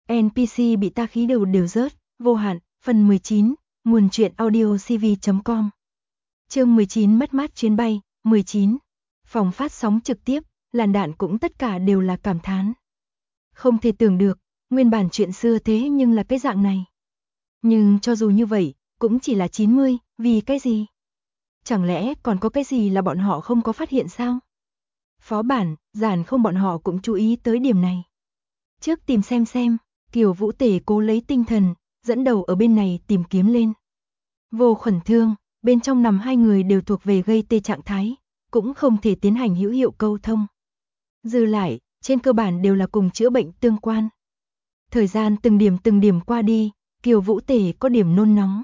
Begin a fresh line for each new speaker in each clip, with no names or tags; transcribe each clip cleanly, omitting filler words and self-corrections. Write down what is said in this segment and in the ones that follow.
NPC bị ta khí đầu đều rớt, vô hạn, phần 19, nguồn truyện audio cv.com. Chương 19 mất mát chuyến bay, 19. Phòng phát sóng trực tiếp, làn đạn cũng tất cả đều là cảm thán. Không thể tưởng được, nguyên bản chuyện xưa thế nhưng là cái dạng này. Nhưng cho dù như vậy, cũng chỉ là 90, vì cái gì? Chẳng lẽ còn có cái gì là bọn họ không có phát hiện sao? Phó bản, giản không bọn họ cũng chú ý tới điểm này. Trước tìm xem, Kiều Vũ Tể cố lấy tinh thần, dẫn đầu ở bên này tìm kiếm lên. Vô Khuẩn Thương, bên trong nằm hai người đều thuộc về gây tê trạng thái, cũng không thể tiến hành hữu hiệu câu thông. Dư lại, trên cơ bản đều là cùng chữa bệnh tương quan. Thời gian từng điểm qua đi, Kiều Vũ Tể có điểm nôn nóng.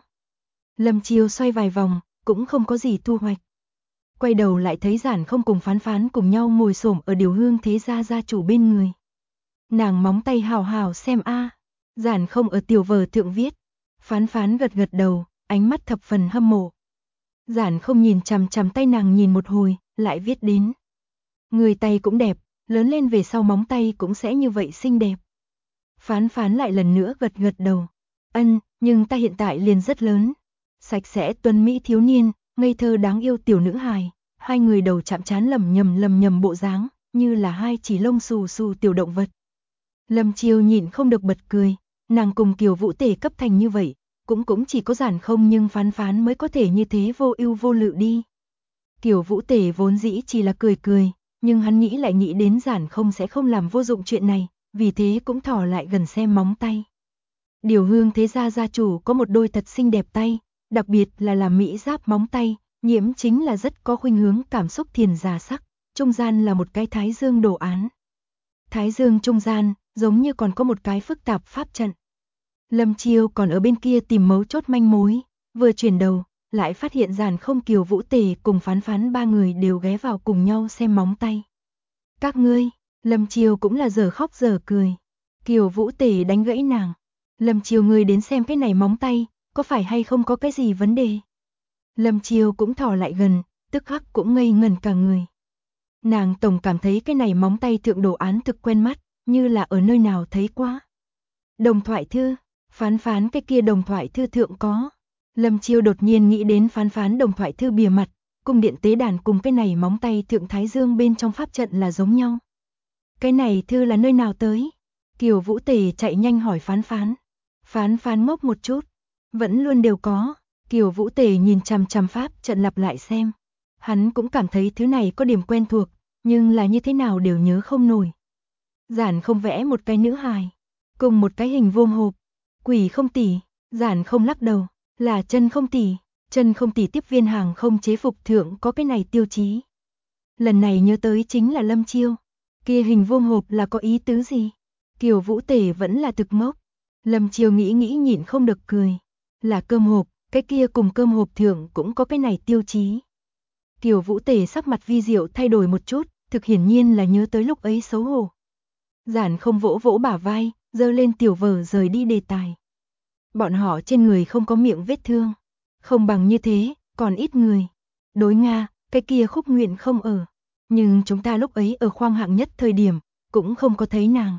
Lâm Chiêu xoay vài vòng, cũng không có gì thu hoạch. Quay đầu lại thấy Giản không cùng Phán Phán cùng nhau ngồi xổm ở Điều Hương thế gia gia chủ bên người. Nàng móng tay hào hào xem a. Giản không ở tiểu vở thượng viết. Phán Phán gật gật đầu, ánh mắt thập phần hâm mộ. Giản không nhìn chằm chằm tay nàng nhìn một hồi, lại viết đến. Người tay cũng đẹp, lớn lên về sau móng tay cũng sẽ như vậy xinh đẹp. Phán Phán lại lần nữa gật gật đầu. Nhưng ta hiện tại liền rất lớn. Sạch sẽ tuấn mỹ thiếu niên, ngây thơ đáng yêu tiểu nữ hài, hai người đầu chạm trán lầm nhầm bộ dáng, như là hai chỉ lông xù xù tiểu động vật. Lâm Chiêu nhịn không được bật cười, nàng cùng Kiều Vũ Tể cấp thành như vậy, cũng chỉ có Giản không nhưng Phán Phán mới có thể như thế vô ưu vô lự đi. Kiều Vũ Tể vốn dĩ chỉ là cười, nhưng hắn nghĩ đến Giản không sẽ không làm vô dụng chuyện này, vì thế cũng thò lại gần xem móng tay. Điều Hương thế gia gia chủ có một đôi thật xinh đẹp tay, đặc biệt là làm mỹ giáp móng tay, nhiễm chính là rất có khuynh hướng cảm xúc thiền già sắc, trung gian là một cái thái dương đồ án. Thái dương trung gian, giống như còn có một cái phức tạp pháp trận. Lâm Chiêu còn ở bên kia tìm mấu chốt manh mối, vừa chuyển đầu, lại phát hiện Giản không Kiều Vũ Tể cùng Phán Phán ba người đều ghé vào cùng nhau xem móng tay. Các ngươi, Lâm Chiêu cũng là giờ khóc giờ cười. Kiều Vũ Tể đánh gãy nàng. Lâm Chiêu ngươi đến xem cái này móng tay, có phải hay không có cái gì vấn đề? Lâm Chiêu cũng thò lại gần, tức khắc cũng ngây ngẩn cả người. Nàng tổng cảm thấy cái này móng tay thượng đồ án thực quen mắt, như là ở nơi nào thấy quá. Đồng thoại thư, Phán Phán cái kia đồng thoại thư thượng có. Lâm Chiêu đột nhiên nghĩ đến Phán Phán đồng thoại thư bìa mặt, cung điện tế đàn cùng cái này móng tay thượng thái dương bên trong pháp trận là giống nhau. Cái này thư là nơi nào tới? Kiều Vũ Tể chạy nhanh hỏi Phán Phán. Phán Phán ngốc một chút, vẫn luôn đều có. Kiều Vũ Tể nhìn chằm chằm pháp trận lặp lại xem. Hắn cũng cảm thấy thứ này có điểm quen thuộc, nhưng là như thế nào đều nhớ không nổi. Giản không vẽ một cái nữ hài, cùng một cái hình vuông hộp. Quỷ không tỷ, Giản không lắc đầu, là chân không tỷ. Chân không tỷ tiếp viên hàng không chế phục thượng có cái này tiêu chí. Lần này nhớ tới chính là Lâm Chiêu. Kia hình vuông hộp là có ý tứ gì? Kiều Vũ Tể vẫn là thực ngốc. Lâm Chiêu nghĩ nhịn không được cười. Là cơm hộp, cái kia cùng cơm hộp thượng cũng có cái này tiêu chí. Kiều Vũ Tể sắc mặt vi diệu thay đổi một chút, thực hiển nhiên là nhớ tới lúc ấy xấu hổ. Giản không vỗ vỗ bả vai, giơ lên tiểu vở rời đi đề tài. Bọn họ trên người không có miệng vết thương. Không bằng như thế, còn ít người. Đối Nga, cái kia Khúc Nguyện không ở. Nhưng chúng ta lúc ấy ở khoang hạng nhất thời điểm, cũng không có thấy nàng.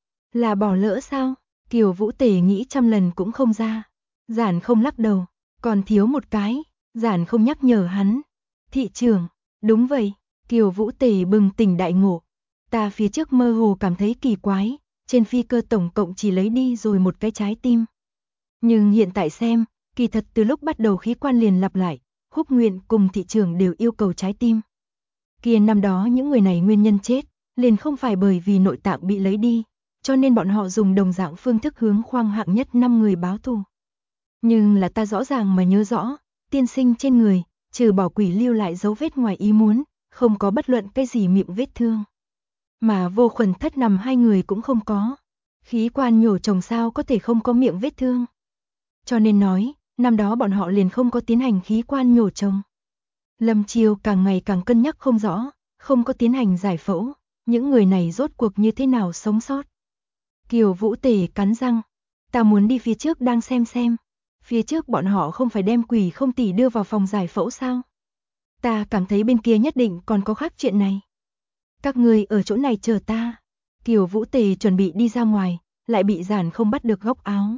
Là bỏ lỡ sao? Kiều Vũ Tể nghĩ trăm lần cũng không ra. Giản không lắc đầu, còn thiếu một cái. Giản không nhắc nhở hắn. Thị trưởng, đúng vậy. Kiều Vũ Tể bừng tỉnh đại ngộ. Ta phía trước mơ hồ cảm thấy kỳ quái, trên phi cơ tổng cộng chỉ lấy đi rồi một cái trái tim. Nhưng hiện tại xem, kỳ thật từ lúc bắt đầu khí quan liền lặp lại, Khúc Nguyện cùng thị trưởng đều yêu cầu trái tim. Kia năm đó những người này nguyên nhân chết, liền không phải bởi vì nội tạng bị lấy đi, cho nên bọn họ dùng đồng dạng phương thức hướng khoang hạng nhất 5 người báo thù. Nhưng là ta rõ ràng mà nhớ rõ, tiên sinh trên người, trừ bỏ quỷ lưu lại dấu vết ngoài ý muốn, không có bất luận cái gì miệng vết thương. Mà Vô Khuẩn Thất nằm hai người cũng không có. Khí quan nhổ trồng sao có thể không có miệng vết thương. Cho nên nói, năm đó bọn họ liền không có tiến hành khí quan nhổ trồng. Lâm Chiêu càng ngày càng cân nhắc không rõ, không có tiến hành giải phẫu, những người này rốt cuộc như thế nào sống sót. Kiều Vũ Tể cắn răng, ta muốn đi phía trước đang xem. Phía trước bọn họ không phải đem quỷ không tỷ đưa vào phòng giải phẫu sao? Ta cảm thấy bên kia nhất định còn có khác chuyện này. Các người ở chỗ này chờ ta. Kiều Vũ Tể chuẩn bị đi ra ngoài, lại bị Giản Không bắt được góc áo.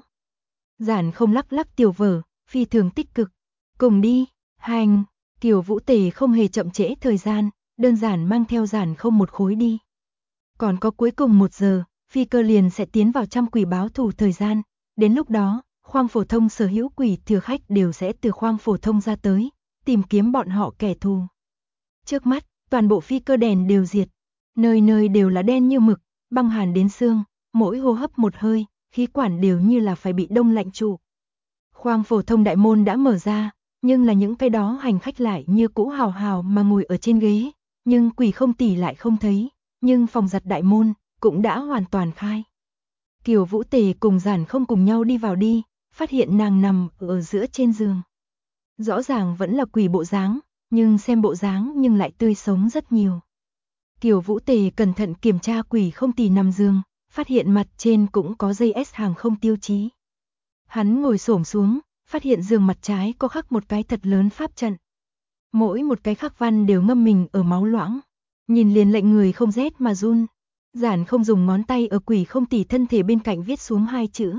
Giản Không lắc lắc Tiểu Vở, phi thường tích cực. Cùng đi, hành, Kiều Vũ Tề không hề chậm trễ thời gian, đơn giản mang theo Giản Không một khối đi. Còn có cuối cùng 1 giờ, phi cơ liền sẽ tiến vào trăm quỷ báo thù thời gian, đến lúc đó, khoang phổ thông sở hữu quỷ thừa khách đều sẽ từ khoang phổ thông ra tới, tìm kiếm bọn họ kẻ thù. Trước mắt, toàn bộ phi cơ đèn đều diệt, nơi nơi đều là đen như mực, băng hàn đến xương, mỗi hô hấp một hơi, khí quản đều như là phải bị đông lạnh trụ. Khoang phổ thông đại môn đã mở ra, nhưng là những cái đó hành khách lại như cũ hào hào mà ngồi ở trên ghế, nhưng Quỷ Không Tỷ lại không thấy, nhưng phòng giặt đại môn cũng đã hoàn toàn khai. Kiều Vũ Tề cùng Giản Không cùng nhau đi vào đi, phát hiện nàng nằm ở giữa trên giường. Rõ ràng vẫn là quỷ bộ dáng, nhưng xem bộ dáng nhưng lại tươi sống rất nhiều. Kiều Vũ Tề cẩn thận kiểm tra Quỷ Không Tỷ nằm giường, phát hiện mặt trên cũng có dây S hàng không tiêu chí. Hắn ngồi xổm xuống, phát hiện giường mặt trái có khắc một cái thật lớn pháp trận. Mỗi một cái khắc văn đều ngâm mình ở máu loãng, nhìn liền lệnh người không rét mà run. Giản Không dùng ngón tay ở Quỷ Không Tỷ thân thể bên cạnh viết xuống 2 chữ.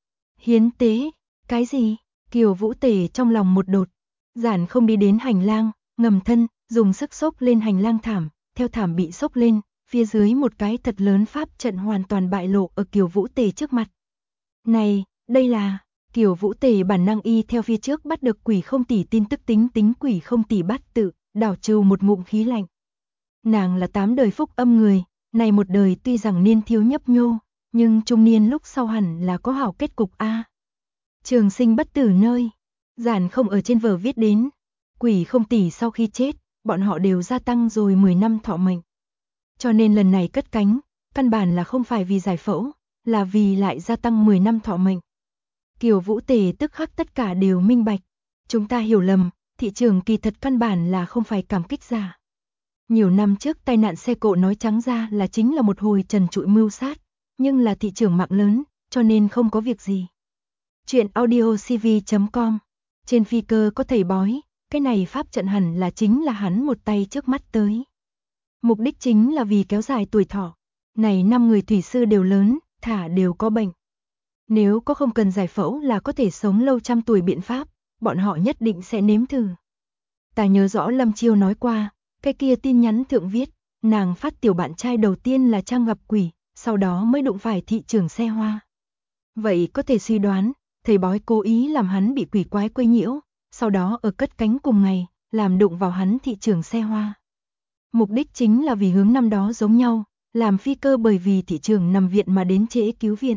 Hiến tế, cái gì? Kiều Vũ Tề trong lòng một đột. Giản Không đi đến hành lang, ngầm thân, dùng sức xốc lên hành lang thảm, theo thảm bị xốc lên, phía dưới một cái thật lớn pháp trận hoàn toàn bại lộ ở Kiều Vũ Tề trước mặt. Này, đây là... Kiều Vũ Tề bản năng y theo phía trước bắt được Quỷ Không Tỷ tin tức tính Quỷ Không Tỷ bắt tự, đảo trừ một ngụm khí lạnh. Nàng là 8 đời phúc âm người, này một đời tuy rằng niên thiếu nhấp nhô, nhưng trung niên lúc sau hẳn là có hảo kết cục a. Trường sinh bất tử nơi, Giản Không ở trên vở viết đến, Quỷ Không Tỷ sau khi chết, bọn họ đều gia tăng rồi 10 năm thọ mệnh. Cho nên lần này cất cánh, căn bản là không phải vì giải phẫu, là vì lại gia tăng 10 năm thọ mệnh. Kiều Vũ Tề tức khắc tất cả đều minh bạch. Chúng ta hiểu lầm, thị trường kỳ thật căn bản là không phải cảm kích giả. Nhiều năm trước tai nạn xe cộ nói trắng ra là chính là một hồi trần trụi mưu sát, nhưng là thị trường mạng lớn, cho nên không có việc gì. Chuyện audiocv.com. Trên phi cơ có thầy bói, cái này pháp trận hẳn là chính là hắn một tay trước mắt tới. Mục đích chính là vì kéo dài tuổi thọ. Này 5 người thủy sư đều lớn, thả đều có bệnh. Nếu có không cần giải phẫu là có thể sống lâu trăm tuổi biện pháp, bọn họ nhất định sẽ nếm thử. Ta nhớ rõ Lâm Chiêu nói qua, cái kia tin nhắn thượng viết, nàng phát tiểu bạn trai đầu tiên là Trang gặp quỷ, sau đó mới đụng phải thị trưởng xe hoa. Vậy có thể suy đoán, thầy bói cố ý làm hắn bị quỷ quái quấy nhiễu, sau đó ở cất cánh cùng ngày, làm đụng vào hắn thị trưởng xe hoa. Mục đích chính là vì hướng năm đó giống nhau, làm phi cơ bởi vì thị trưởng nằm viện mà đến trễ cứu viện.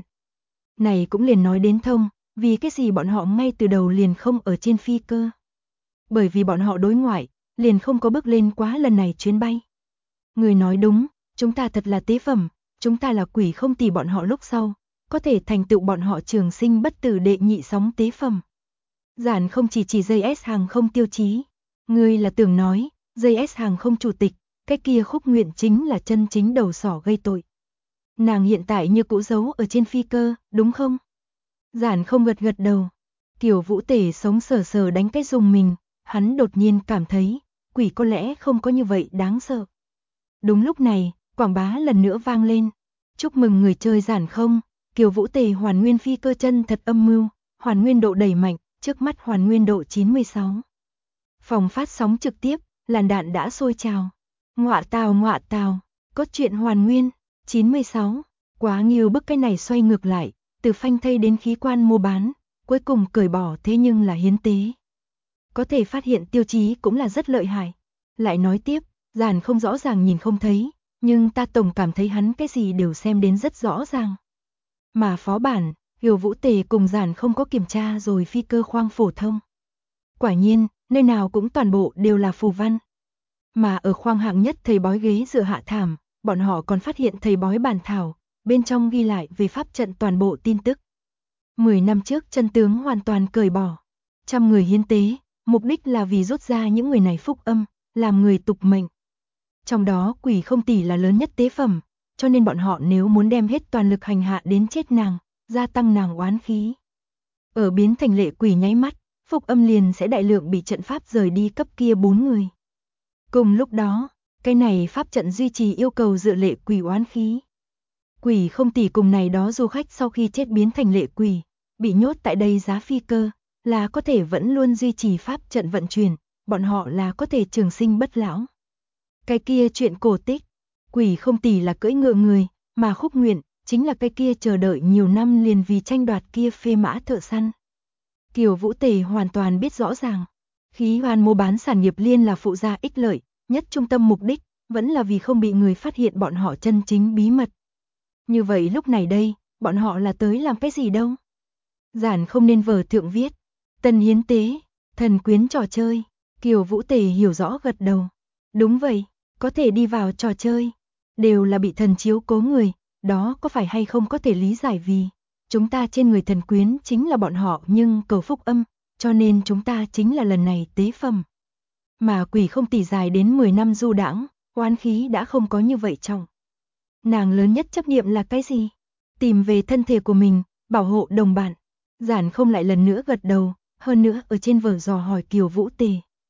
Này cũng liền nói đến thông, vì cái gì bọn họ ngay từ đầu liền không ở trên phi cơ. Bởi vì bọn họ đối ngoại, liền không có bước lên quá lần này chuyến bay. Người nói đúng, chúng ta thật là tế phẩm, chúng ta là Quỷ Không Tỷ bọn họ lúc sau, có thể thành tựu bọn họ trường sinh bất tử đệ nhị sóng tế phẩm. Giản Không chỉ dây S hàng không tiêu chí, ngươi là tưởng nói, dây S hàng không chủ tịch, cái kia Khúc Nguyện chính là chân chính đầu sỏ gây tội. Nàng hiện tại như cũ giấu ở trên phi cơ, đúng không? Giản Không gật gật đầu. Kiều Vũ Tề sống sờ sờ đánh cái dùng mình, hắn đột nhiên cảm thấy, quỷ có lẽ không có như vậy đáng sợ. Đúng lúc này, quảng bá lần nữa vang lên. Chúc mừng người chơi Giản Không, Kiều Vũ Tề hoàn nguyên phi cơ chân thật âm mưu, hoàn nguyên độ đẩy mạnh, trước mắt hoàn nguyên độ 96. Phòng phát sóng trực tiếp, làn đạn đã sôi trào. Ngọa tào, cốt truyện hoàn nguyên, 96, quá nhiều bức cái này xoay ngược lại, từ phanh thây đến khí quan mua bán, cuối cùng cởi bỏ thế nhưng là hiến tế. Có thể phát hiện tiêu chí cũng là rất lợi hại. Lại nói tiếp, Giản Không rõ ràng nhìn không thấy, nhưng ta tổng cảm thấy hắn cái gì đều xem đến rất rõ ràng. Mà phó bản, Kiều Vũ Tề cùng Giản Không có kiểm tra rồi phi cơ khoang phổ thông. Quả nhiên, nơi nào cũng toàn bộ đều là phù văn. Mà ở khoang hạng nhất thầy bói ghế dựa hạ thảm, bọn họ còn phát hiện thầy bói bản thảo, bên trong ghi lại về pháp trận toàn bộ tin tức. 10 năm trước chân tướng hoàn toàn cởi bỏ. 100 người hiến tế, mục đích là vì rút ra những người này phúc âm, làm người tục mệnh. Trong đó Quỷ Không Tỷ là lớn nhất tế phẩm, cho nên bọn họ nếu muốn đem hết toàn lực hành hạ đến chết nàng, gia tăng nàng oán khí. Ở biến thành lệ quỷ nháy mắt, phúc âm liền sẽ đại lượng bị trận pháp rời đi cấp kia 4 người. Cùng lúc đó, cái này pháp trận duy trì yêu cầu dựa lệ quỷ oán khí. Quỷ không tỷ cùng này đó du khách sau khi chết biến thành lệ quỷ, bị nhốt tại đây giá phi cơ, là có thể vẫn luôn duy trì pháp trận vận chuyển, bọn họ là có thể trường sinh bất lão. Cái kia chuyện cổ tích, quỷ không tỷ là cưỡi ngựa người, mà Khúc Nguyện chính là cái kia chờ đợi nhiều năm liền vì tranh đoạt kia phê mã thợ săn. Kiều Vũ Tề hoàn toàn biết rõ ràng, khí hoan mua bán sản nghiệp liên là phụ gia ích lợi, nhất trung tâm mục đích, vẫn là vì không bị người phát hiện bọn họ chân chính bí mật. Như vậy lúc này đây, bọn họ là tới làm cái gì đâu? Giản không nên vở thượng viết, tân hiến tế, thần quyến trò chơi, Kiều Vũ Tề hiểu rõ gật đầu. Đúng vậy, có thể đi vào trò chơi, đều là bị thần chiếu cố người, đó có phải hay không có thể lý giải vì chúng ta trên người thần quyến chính là bọn họ nhưng cầu phúc âm, cho nên chúng ta chính là lần này tế phẩm. Mà quỷ không tỷ dài đến 10 năm du đãng, oán khí đã không có như vậy trọng. Nàng lớn nhất chấp niệm là cái gì? Tìm về thân thể của mình, bảo hộ đồng bạn. Giản không lại lần nữa gật đầu, hơn nữa ở trên vở dò hỏi Kiều Vũ Tề.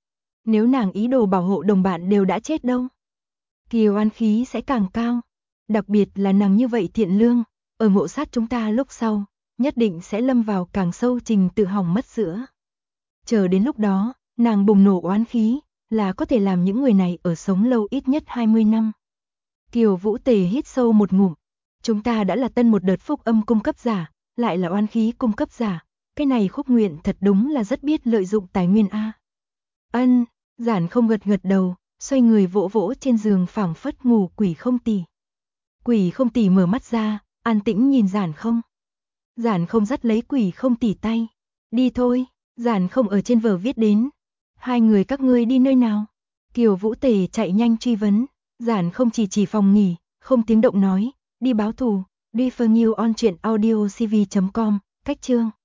Nếu nàng ý đồ bảo hộ đồng bạn đều đã chết đâu? Kiều oán khí sẽ càng cao. Đặc biệt là nàng như vậy thiện lương, ở ngộ sát chúng ta lúc sau, nhất định sẽ lâm vào càng sâu trình tự hỏng mất giữa. Chờ đến lúc đó, nàng bùng nổ oán khí, là có thể làm những người này ở sống lâu ít nhất 20 năm. Kiều Vũ Tề hít sâu một ngụm. Chúng ta đã là tân một đợt phúc âm cung cấp giả, lại là oán khí cung cấp giả. Cái này Khúc Nguyện thật đúng là rất biết lợi dụng tài nguyên A. Ân, Giản không gật gật đầu, xoay người vỗ vỗ trên giường phảng phất ngủ quỷ không tỷ. Quỷ không tỷ mở mắt ra, an tĩnh nhìn Giản không. Giản không dắt lấy quỷ không tỷ tay. Đi thôi, Giản không ở trên vở viết đến. Hai người các ngươi đi nơi nào? Kiều Vũ Tề chạy nhanh truy vấn. Giản không chỉ phòng nghỉ, không tiếng động nói, đi báo thù, refer new on truyện audio cv.com, cách chương.